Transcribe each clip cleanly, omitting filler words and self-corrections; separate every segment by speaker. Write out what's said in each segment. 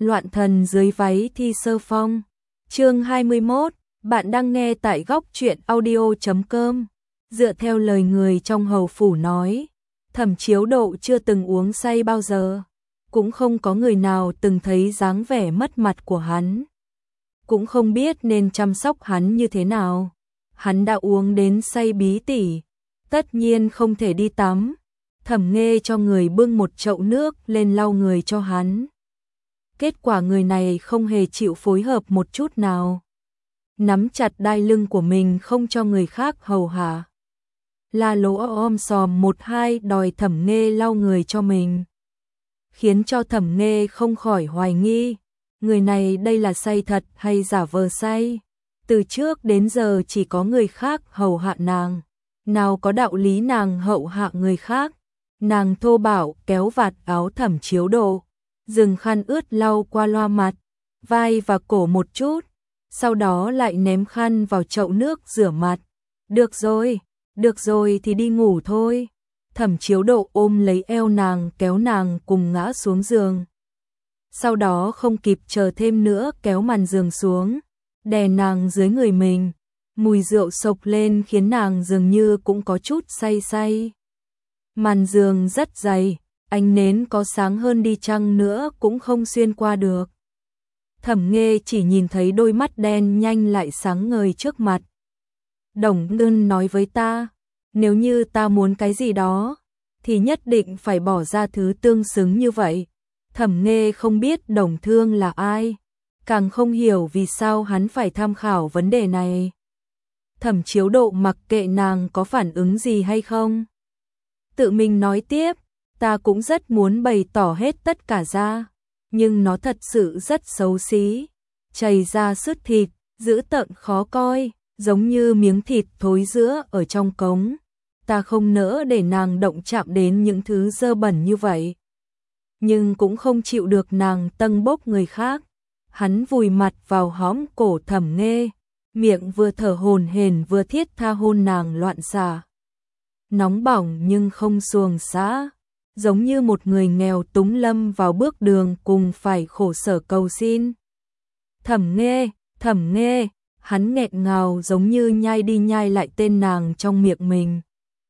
Speaker 1: Loạn thần dưới váy thi sơ phong. Chương 21, bạn đang nghe tại góc truyện audio.com. Dựa theo lời người trong hầu phủ nói, Thẩm Chiếu Độ chưa từng uống say bao giờ, cũng không có người nào từng thấy dáng vẻ mất mặt của hắn, cũng không biết nên chăm sóc hắn như thế nào. Hắn đã uống đến say bí tỉ, tất nhiên không thể đi tắm. Thẩm Nghê cho người bưng một chậu nước lên lau người cho hắn. Kết quả người này không hề chịu phối hợp một chút nào, nắm chặt đai lưng của mình không cho người khác hầu hạ. La lỗ om sòm một hai đòi Thẩm Nghê lau người cho mình, khiến cho Thẩm Nghê không khỏi hoài nghi, người này đây là say thật hay giả vờ say. Từ trước đến giờ chỉ có người khác hầu hạ nàng, nào có đạo lý nàng hậu hạ người khác. Nàng thô bạo kéo vạt áo Thẩm Chiếu Độ, dùng khăn ướt lau qua loa mặt, vai và cổ một chút, sau đó lại ném khăn vào chậu nước rửa mặt. Được rồi thì đi ngủ thôi. Thẩm Chiếu Độ ôm lấy eo nàng kéo nàng cùng ngã xuống giường. Sau đó không kịp chờ thêm nữa kéo màn giường xuống, đè nàng dưới người mình. Mùi rượu sộc lên khiến nàng dường như cũng có chút say say. Màn giường rất dày, ánh nến có sáng hơn đi chăng nữa cũng không xuyên qua được. Thẩm Nghê chỉ nhìn thấy đôi mắt đen nhanh lại sáng ngời trước mặt. Đồng Ngân nói với ta, nếu như ta muốn cái gì đó, thì nhất định phải bỏ ra thứ tương xứng như vậy. Thẩm Nghê không biết Đồng Thương là ai, càng không hiểu vì sao hắn phải tham khảo vấn đề này. Thẩm Chiếu Độ mặc kệ nàng có phản ứng gì hay không, tự mình nói tiếp, ta cũng rất muốn bày tỏ hết tất cả ra, nhưng nó thật sự rất xấu xí, chảy ra sứt thịt, dữ tợn khó coi, giống như miếng thịt thối rữa ở trong cống. Ta không nỡ để nàng động chạm đến những thứ dơ bẩn như vậy, nhưng cũng không chịu được nàng tâng bốc người khác. Hắn vùi mặt vào hõm cổ Thẩm Nghê, miệng vừa thở hổn hển vừa thiết tha hôn nàng loạn xạ. Nóng bỏng nhưng không xuồng xã, giống như một người nghèo túng lâm vào bước đường cùng phải khổ sở cầu xin. Thẩm Nghê, hắn nghẹn ngào giống như nhai đi nhai lại tên nàng trong miệng mình.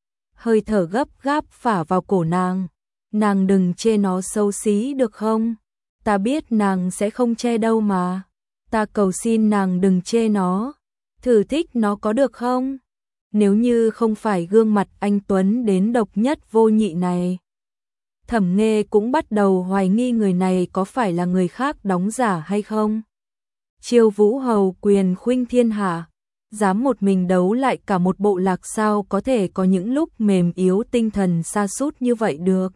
Speaker 1: Hơi thở gấp gáp phả vào cổ nàng. Nàng đừng chê nó xấu xí được không? Ta biết nàng sẽ không chê đâu mà. Ta cầu xin nàng đừng chê nó. Thử thích nó có được không? Nếu như không phải gương mặt anh Tuấn đến độc nhất vô nhị này. Thẩm Nghê cũng bắt đầu hoài nghi người này có phải là người khác đóng giả hay không. Chiêu Vũ Hầu quyền khuynh thiên hạ, dám một mình đấu lại cả một bộ lạc, sao có thể có những lúc mềm yếu tinh thần sa sút như vậy được.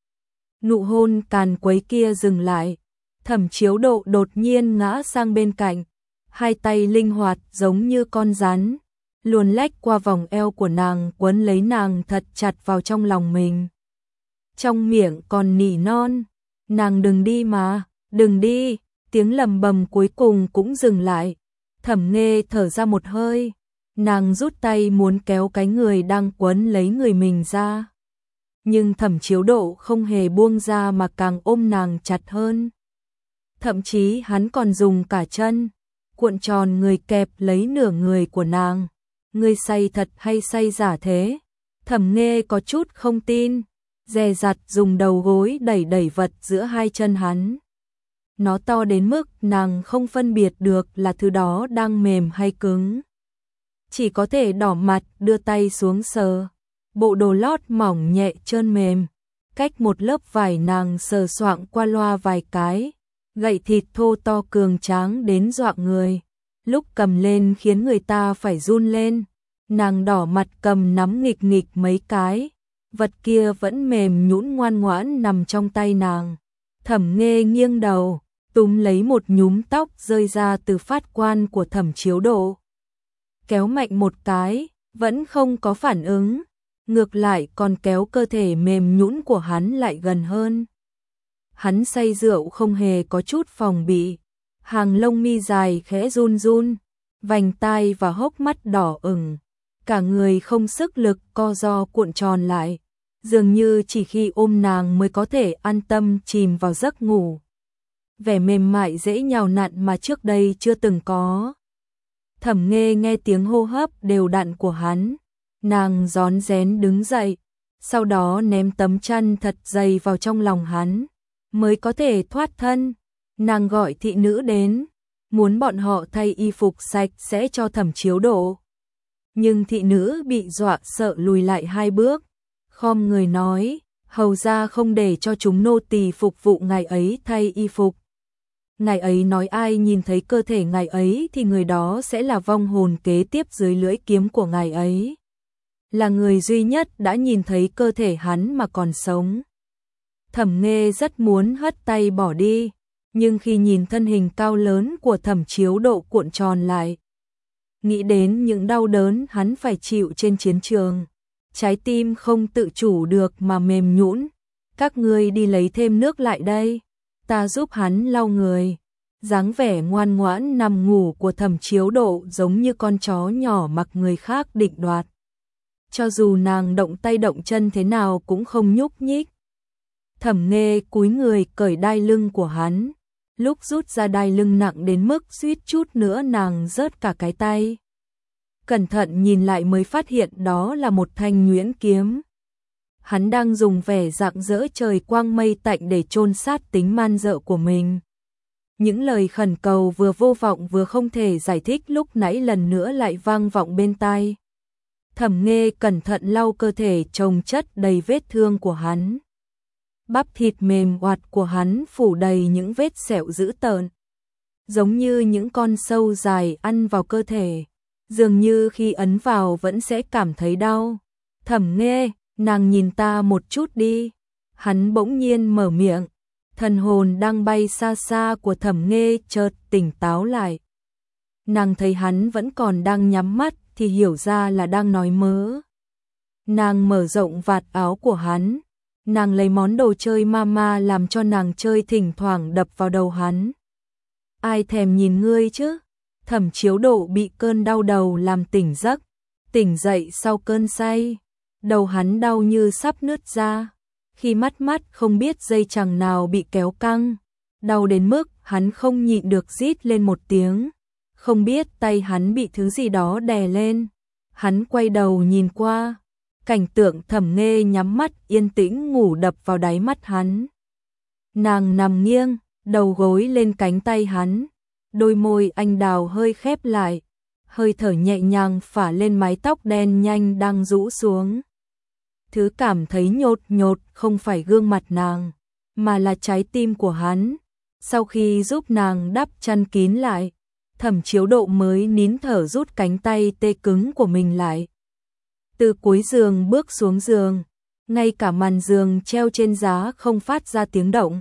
Speaker 1: Nụ hôn càn quấy kia dừng lại, Thẩm Chiếu Độ đột nhiên ngã sang bên cạnh, hai tay linh hoạt giống như con rắn, luồn lách qua vòng eo của nàng quấn lấy nàng thật chặt vào trong lòng mình. Trong miệng còn nỉ non, nàng đừng đi mà, đừng đi, tiếng lầm bầm cuối cùng cũng dừng lại. Thẩm Nghê thở ra một hơi, nàng rút tay muốn kéo cái người đang quấn lấy người mình ra. Nhưng Thẩm Chiếu Độ không hề buông ra mà càng ôm nàng chặt hơn. Thậm chí hắn còn dùng cả chân, cuộn tròn người kẹp lấy nửa người của nàng. Ngươi say thật hay say giả thế? Thẩm Nghê có chút không tin, dè dặt dùng đầu gối đẩy đẩy vật giữa hai chân hắn. Nó to đến mức nàng không phân biệt được là thứ đó đang mềm hay cứng. Chỉ có thể đỏ mặt đưa tay xuống sờ. Bộ đồ lót mỏng nhẹ trơn mềm, cách một lớp vải nàng sờ soạng qua loa vài cái. Gậy thịt thô to cường tráng đến dọa người, lúc cầm lên khiến người ta phải run lên. Nàng đỏ mặt cầm nắm nghịch nghịch mấy cái, vật kia vẫn mềm nhũn ngoan ngoãn nằm trong tay nàng. Thẩm Nghê nghiêng đầu, túm lấy một nhúm tóc rơi ra từ phát quan của Thẩm Chiếu Độ. Kéo mạnh một cái, vẫn không có phản ứng, ngược lại còn kéo cơ thể mềm nhũn của hắn lại gần hơn. Hắn say rượu không hề có chút phòng bị, hàng lông mi dài khẽ run run, vành tai và hốc mắt đỏ ửng, cả người không sức lực co ro cuộn tròn lại, dường như chỉ khi ôm nàng mới có thể an tâm chìm vào giấc ngủ. vẻ mềm mại dễ nhào nặn mà trước đây chưa từng có. Thẩm Nghê nghe tiếng hô hấp đều đặn của hắn, nàng rón rén đứng dậy, sau đó ném tấm chăn thật dày vào trong lòng hắn, mới có thể thoát thân. Nàng gọi thị nữ đến, muốn bọn họ thay y phục sạch sẽ cho Thẩm Chiếu Độ. Nhưng thị nữ bị dọa sợ lùi lại 2 bước, khom người nói, hầu ra không để cho chúng nô tỳ phục vụ ngài ấy thay y phục. Ngài ấy nói ai nhìn thấy cơ thể ngài ấy thì người đó sẽ là vong hồn kế tiếp dưới lưỡi kiếm của ngài ấy. Là người duy nhất đã nhìn thấy cơ thể hắn mà còn sống. Thẩm Nghê rất muốn hất tay bỏ đi, nhưng khi nhìn thân hình cao lớn của Thẩm Chiếu Độ cuộn tròn lại, nghĩ đến những đau đớn hắn phải chịu trên chiến trường, trái tim không tự chủ được mà mềm nhũn. Các ngươi đi lấy thêm nước lại đây, ta giúp hắn lau người. Dáng vẻ ngoan ngoãn nằm ngủ của Thẩm Chiếu Độ giống như con chó nhỏ mặc người khác định đoạt. Cho dù nàng động tay động chân thế nào cũng không nhúc nhích. Thẩm Nghê cúi người cởi đai lưng của hắn, lúc rút ra đai lưng nặng đến mức suýt chút nữa nàng rớt cả cái tay. Cẩn thận nhìn lại mới phát hiện đó là một thanh nhuyễn kiếm. Hắn đang dùng vẻ rạng rỡ trời quang mây tạnh để chôn sát tính man dợ của mình. Những lời khẩn cầu vừa vô vọng vừa không thể giải thích lúc nãy lần nữa lại vang vọng bên tai. Thẩm Nghê cẩn thận lau cơ thể chồng chất đầy vết thương của hắn. Bắp thịt mềm oạt của hắn phủ đầy những vết sẹo dữ tợn, giống như những con sâu dài ăn vào cơ thể, dường như khi ấn vào vẫn sẽ cảm thấy đau. Thẩm Nghê, nàng nhìn ta một chút đi. Hắn bỗng nhiên mở miệng, thần hồn đang bay xa xa của Thẩm Nghê chợt tỉnh táo lại. Nàng thấy hắn vẫn còn đang nhắm mắt thì hiểu ra là đang nói mớ. Nàng mở rộng vạt áo của hắn, nàng lấy món đồ chơi mama làm cho nàng chơi thỉnh thoảng đập vào đầu hắn. Ai thèm nhìn ngươi chứ? Thẩm Chiếu Độ bị cơn đau đầu làm tỉnh giấc, tỉnh dậy sau cơn say, đầu hắn đau như sắp nứt ra. Khi mắt không biết dây chằng nào bị kéo căng, đau đến mức hắn không nhịn được rít lên một tiếng. Không biết tay hắn bị thứ gì đó đè lên. Hắn quay đầu nhìn qua, cảnh tượng Thẩm Nghê nhắm mắt yên tĩnh ngủ đập vào đáy mắt hắn. Nàng nằm nghiêng, đầu gối lên cánh tay hắn, đôi môi anh đào hơi khép lại, hơi thở nhẹ nhàng phả lên mái tóc đen nhanh đang rũ xuống. Thứ cảm thấy nhột nhột không phải gương mặt nàng, mà là trái tim của hắn. Sau khi giúp nàng đắp chăn kín lại, Thẩm Chiếu Độ mới nín thở rút cánh tay tê cứng của mình lại. Từ cuối giường bước xuống giường, ngay cả màn giường treo trên giá không phát ra tiếng động.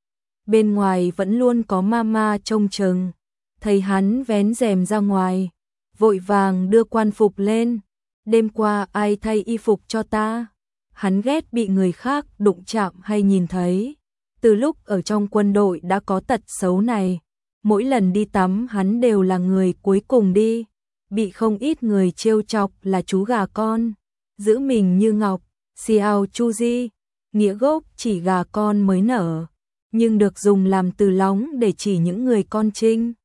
Speaker 1: Bên ngoài vẫn luôn có mama trông chừng, thấy hắn vén rèm ra ngoài, vội vàng đưa quan phục lên. Đêm qua ai thay y phục cho ta? Hắn ghét bị người khác đụng chạm hay nhìn thấy. Từ lúc ở trong quân đội đã có tật xấu này, mỗi lần đi tắm hắn đều là người cuối cùng đi, bị không ít người trêu chọc là chú gà con, giữ mình như ngọc, xiao chu di, nghĩa gốc chỉ gà con mới nở, nhưng được dùng làm từ lóng để chỉ những người con trinh.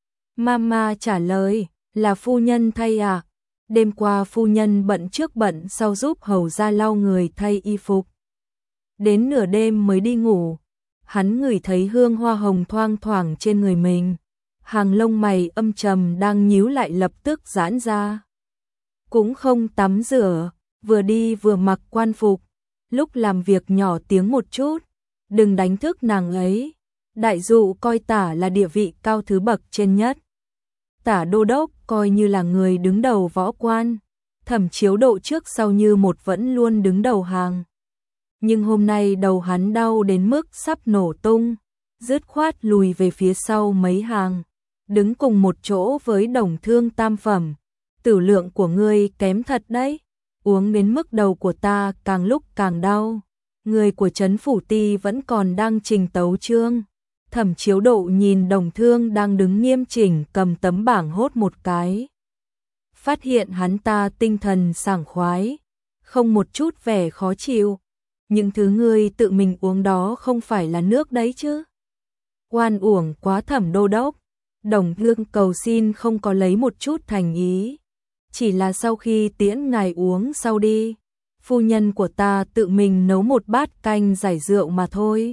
Speaker 1: Mama trả lời, là phu nhân thay à? Đêm qua phu nhân bận trước bận sau giúp hầu ra lau người thay y phục. Đến nửa đêm mới đi ngủ. Hắn ngửi thấy hương hoa hồng thoang thoảng trên người mình. Hàng lông mày âm trầm đang nhíu lại lập tức giãn ra. Cũng không tắm rửa, vừa đi vừa mặc quan phục. Lúc làm việc nhỏ tiếng một chút, đừng đánh thức nàng ấy. Đại dụ coi tả là địa vị cao thứ bậc trên nhất. Tả đô đốc coi như là người đứng đầu võ quan, Thẩm Chiếu Độ trước sau như một vẫn luôn đứng đầu hàng. Nhưng hôm nay đầu hắn đau đến mức sắp nổ tung, dứt khoát lùi về phía sau mấy hàng, đứng cùng một chỗ với Đồng Thương tam phẩm. Tử lượng của ngươi kém thật đấy, uống đến mức đầu của ta càng lúc càng đau. Người của trấn phủ ti vẫn còn đang trình tấu chương. Thẩm Chiếu Độ nhìn Đồng Thương đang đứng nghiêm chỉnh cầm tấm bảng hốt một cái. Phát hiện hắn ta tinh thần sảng khoái, không một chút vẻ khó chịu. Những thứ ngươi tự mình uống đó không phải là nước đấy chứ? Oan uổng quá Thẩm đô đốc. Đồng Thương cầu xin không có lấy một chút thành ý. Chỉ là sau khi tiễn ngài uống sau đi. Phu nhân của ta tự mình nấu một bát canh giải rượu mà thôi.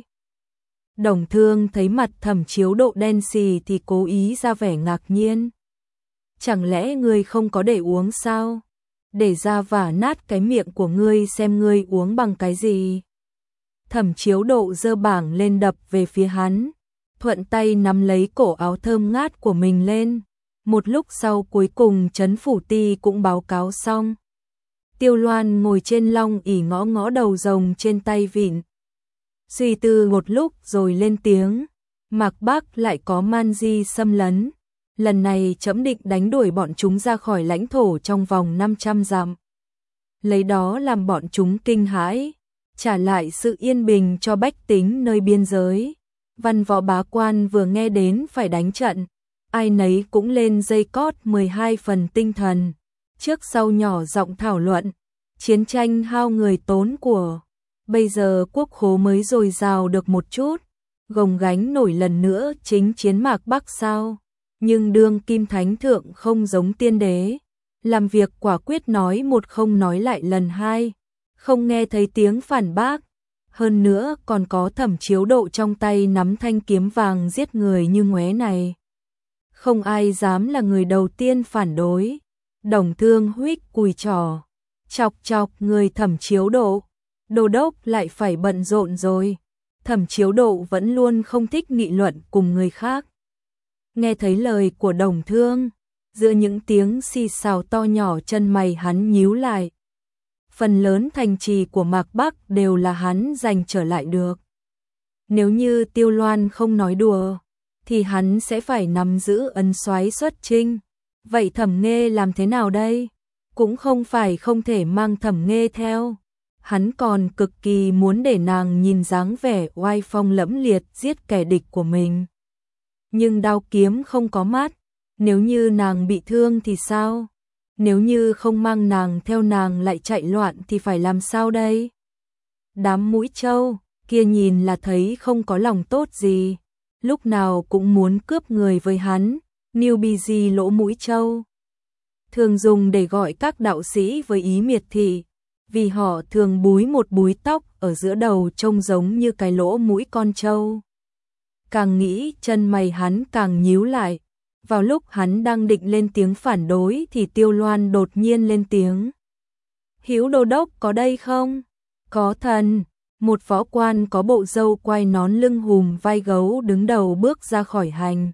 Speaker 1: Đồng Thương thấy mặt Thẩm Chiếu Độ đen xì thì cố ý ra vẻ ngạc nhiên. Chẳng lẽ ngươi không có để uống sao? Để ra vả nát cái miệng của ngươi xem ngươi uống bằng cái gì. Thẩm Chiếu Độ giơ bảng lên đập về phía hắn, thuận tay nắm lấy cổ áo thơm ngát của mình lên. Một lúc sau cuối cùng Trấn Phủ Ti cũng báo cáo xong. Tiêu Loan ngồi trên long ỷ ngõ ngõ đầu rồng trên tay vịn. Suy tư một lúc rồi lên tiếng, Mạc Bắc lại có man di xâm lấn. Lần này trẫm định đánh đuổi bọn chúng ra khỏi lãnh thổ trong vòng 500 dặm. Lấy đó làm bọn chúng kinh hãi, trả lại sự yên bình cho bách tính nơi biên giới. Văn võ bá quan vừa nghe đến phải đánh trận, ai nấy cũng lên dây cót 12 phần tinh thần, trước sau nhỏ giọng thảo luận, chiến tranh hao người tốn của, bây giờ quốc khố mới dồi dào được một chút, gồng gánh nổi lần nữa chính chiến Mạc Bắc sao? Nhưng đương kim thánh thượng không giống tiên đế, làm việc quả quyết nói một không nói lại lần hai, không nghe thấy tiếng phản bác. Hơn nữa còn có Thẩm Chiếu Độ trong tay nắm thanh kiếm vàng giết người như ngoé này. Không ai dám là người đầu tiên phản đối. Đồng Thương huých cùi trỏ, chọc chọc người Thẩm Chiếu Độ. Đô đốc lại phải bận rộn rồi. Thẩm Chiếu Độ vẫn luôn không thích nghị luận cùng người khác. Nghe thấy lời của Đồng Thương, giữa những tiếng xì xào to nhỏ chân mày hắn nhíu lại. Phần lớn thành trì của Mạc Bắc đều là hắn giành trở lại được. Nếu như Tiêu Loan không nói đùa, thì hắn sẽ phải nắm giữ ấn soái xuất chinh. Vậy Thẩm Nghê làm thế nào đây? Cũng không phải không thể mang Thẩm Nghê theo. Hắn còn cực kỳ muốn để nàng nhìn dáng vẻ oai phong lẫm liệt giết kẻ địch của mình. Nhưng đao kiếm không có mắt, nếu như nàng bị thương thì sao? Nếu như không mang nàng theo nàng lại chạy loạn thì phải làm sao đây? Đám mũi trâu kia nhìn là thấy không có lòng tốt gì, lúc nào cũng muốn cướp người với hắn, newbie lỗ mũi trâu. Thường dùng để gọi các đạo sĩ với ý miệt thị, vì họ thường búi một búi tóc ở giữa đầu trông giống như cái lỗ mũi con trâu. Càng nghĩ chân mày hắn càng nhíu lại. Vào lúc hắn đang định lên tiếng phản đối thì Tiêu Loan đột nhiên lên tiếng. Hữu đô đốc có đây không? Có thần. Một võ quan có bộ râu quai nón lưng hùm vai gấu đứng đầu bước ra khỏi hành.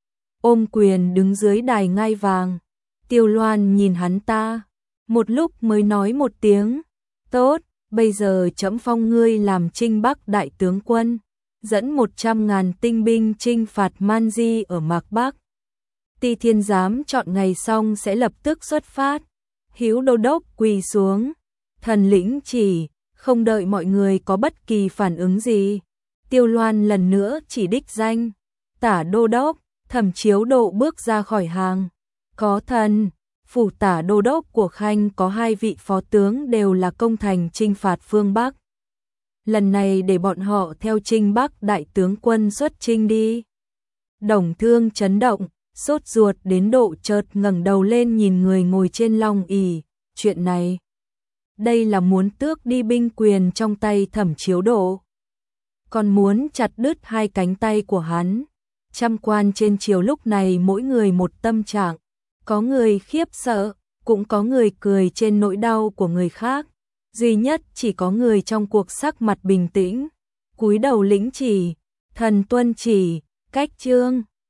Speaker 1: Ôm quyền đứng dưới đài ngai vàng. Tiêu Loan nhìn hắn ta, một lúc mới nói một tiếng. Tốt, bây giờ trẫm phong ngươi làm Trinh Bắc đại tướng quân, dẫn 100.000 tinh binh chinh phạt Man Di ở Mạc Bắc. Ti Thiên Giám chọn ngày xong sẽ lập tức xuất phát. Hữu đô đốc quỳ xuống, thần lĩnh chỉ, không đợi mọi người có bất kỳ phản ứng gì. Tiêu Loan lần nữa chỉ đích danh, Tả đô đốc. Thẩm Chiếu Độ bước ra khỏi hàng. Có thần, phủ Tả đô đốc của Khanh có 2 vị phó tướng đều là công thành chinh phạt phương Bắc. Lần này để bọn họ theo Trinh Bắc đại tướng quân xuất chinh đi. Đồng Thương chấn động, sốt ruột đến độ chợt ngẩng đầu lên nhìn người ngồi trên long ỷ. Chuyện này, đây là muốn tước đi binh quyền trong tay Thẩm Chiếu Độ, còn muốn chặt đứt 2 cánh tay của hắn. Trăm quan trên triều lúc này mỗi người một tâm trạng, có người khiếp sợ, cũng có người cười trên nỗi đau của người khác. Duy nhất chỉ có người trong cuộc sắc mặt bình tĩnh, cúi đầu lĩnh chỉ, thần tuân chỉ, cách trương.